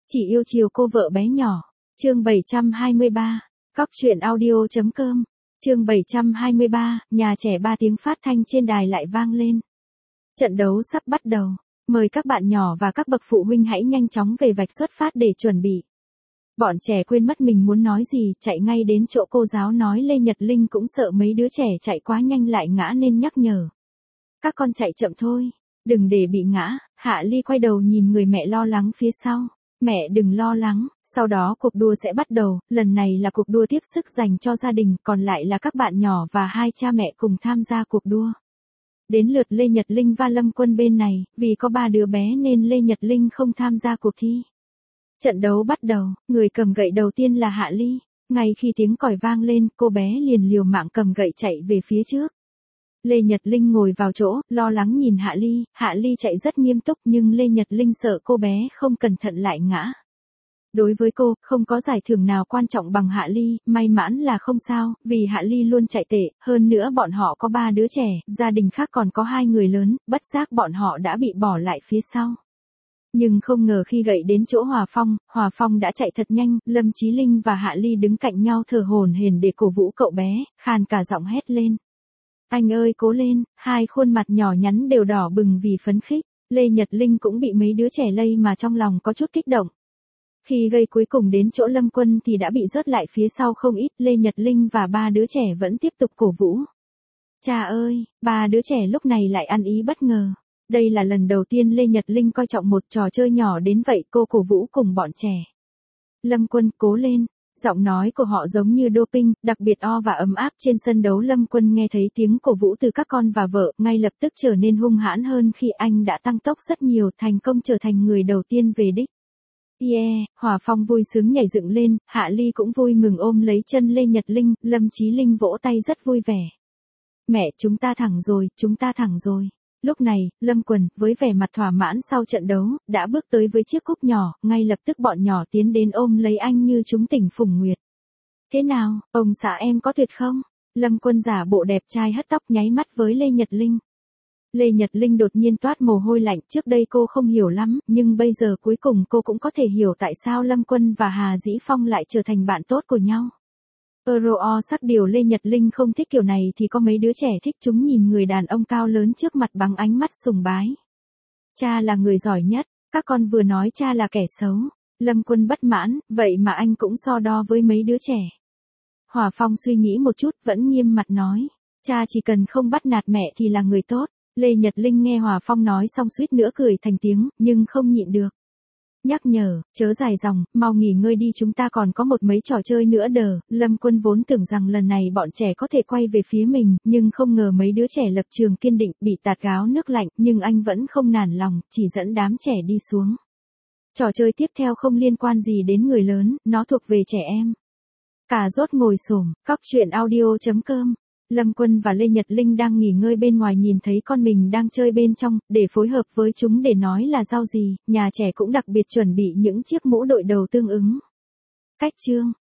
Chỉ yêu chiều cô vợ bé nhỏ. Chương 723. Cóc truyện audio.com. Chương 723, nhà trẻ 3 tiếng phát thanh trên đài lại vang lên. Trận đấu sắp bắt đầu, mời các bạn nhỏ và các bậc phụ huynh hãy nhanh chóng về vạch xuất phát để chuẩn bị. Bọn trẻ quên mất mình muốn nói gì, chạy ngay đến chỗ cô giáo nói. Lê Nhật Linh cũng sợ mấy đứa trẻ chạy quá nhanh lại ngã nên nhắc nhở. Các con chạy chậm thôi, đừng để bị ngã. Hạ Ly quay đầu nhìn người mẹ lo lắng phía sau. Mẹ đừng lo lắng, sau đó cuộc đua sẽ bắt đầu, lần này là cuộc đua tiếp sức dành cho gia đình, còn lại là các bạn nhỏ và hai cha mẹ cùng tham gia cuộc đua. Đến lượt Lê Nhật Linh và Lâm Quân bên này, vì có 3 đứa bé nên Lê Nhật Linh không tham gia cuộc thi. Trận đấu bắt đầu, người cầm gậy đầu tiên là Hạ Ly. Ngay khi tiếng còi vang lên, cô bé liền liều mạng cầm gậy chạy về phía trước. Lê Nhật Linh ngồi vào chỗ, lo lắng nhìn Hạ Ly chạy rất nghiêm túc nhưng Lê Nhật Linh sợ cô bé không cẩn thận lại ngã. Đối với cô, không có giải thưởng nào quan trọng bằng Hạ Ly, may mắn là không sao, vì Hạ Ly luôn chạy tệ, hơn nữa bọn họ có 3 đứa trẻ, gia đình khác còn có 2 người lớn, bất giác bọn họ đã bị bỏ lại phía sau. Nhưng không ngờ khi gậy đến chỗ Hòa Phong đã chạy thật nhanh, Lâm Chí Linh và Hạ Ly đứng cạnh nhau thở hổn hển để cổ vũ cậu bé, khàn cả giọng hét lên. Anh ơi cố lên, hai khuôn mặt nhỏ nhắn đều đỏ bừng vì phấn khích. Lê Nhật Linh cũng bị mấy đứa trẻ lây mà trong lòng có chút kích động. Khi gây cuối cùng đến chỗ Lâm Quân thì đã bị rớt lại phía sau không ít. Lê Nhật Linh và 3 đứa trẻ vẫn tiếp tục cổ vũ. Cha ơi, 3 đứa trẻ lúc này lại ăn ý bất ngờ. Đây là lần đầu tiên Lê Nhật Linh coi trọng một trò chơi nhỏ đến vậy, cô cổ vũ cùng bọn trẻ. Lâm Quân cố lên. Giọng nói của họ giống như doping, đặc biệt và ấm áp. Trên sân đấu Lâm Quân nghe thấy tiếng cổ vũ từ các con và vợ, ngay lập tức trở nên hung hãn hơn khi anh đã tăng tốc rất nhiều, thành công trở thành người đầu tiên về đích. Yeah, Hòa Phong vui sướng nhảy dựng lên, Hạ Ly cũng vui mừng ôm lấy chân Lê Nhật Linh, Lâm Chí Linh vỗ tay rất vui vẻ. Mẹ, chúng ta thắng rồi. Lúc này, Lâm Quần, với vẻ mặt thỏa mãn sau trận đấu, đã bước tới với chiếc cúp nhỏ, ngay lập tức bọn nhỏ tiến đến ôm lấy anh như chúng tỉnh phùng nguyệt. Thế nào, ông xã em có tuyệt không? Lâm Quân giả bộ đẹp trai hất tóc nháy mắt với Lê Nhật Linh. Lê Nhật Linh đột nhiên toát mồ hôi lạnh, trước đây cô không hiểu lắm, nhưng bây giờ cuối cùng cô cũng có thể hiểu tại sao Lâm Quân và Hà Dĩ Phong lại trở thành bạn tốt của nhau. Sắc điều Lê Nhật Linh không thích kiểu này thì có mấy đứa trẻ thích, chúng nhìn người đàn ông cao lớn trước mặt bằng ánh mắt sùng bái. Cha là người giỏi nhất, các con vừa nói cha là kẻ xấu. Lâm Quân bất mãn, vậy mà anh cũng so đo với mấy đứa trẻ. Hòa Phong suy nghĩ một chút vẫn nghiêm mặt nói, cha chỉ cần không bắt nạt mẹ thì là người tốt. Lê Nhật Linh nghe Hòa Phong nói xong suýt nữa cười thành tiếng, nhưng không nhịn được. Nhắc nhở, chớ dài dòng, mau nghỉ ngơi đi, chúng ta còn có mấy trò chơi nữa đờ. Lâm Quân vốn tưởng rằng lần này bọn trẻ có thể quay về phía mình, nhưng không ngờ mấy đứa trẻ lập trường kiên định, bị tạt gáo nước lạnh, nhưng anh vẫn không nản lòng, chỉ dẫn đám trẻ đi xuống. Trò chơi tiếp theo không liên quan gì đến người lớn, nó thuộc về trẻ em. Cà rốt ngồi xổm, cóc truyện audio.com. Lâm Quân và Lê Nhật Linh đang nghỉ ngơi bên ngoài nhìn thấy con mình đang chơi bên trong, để phối hợp với chúng để nói là rau gì, nhà trẻ cũng đặc biệt chuẩn bị những chiếc mũ đội đầu tương ứng. Cách chương,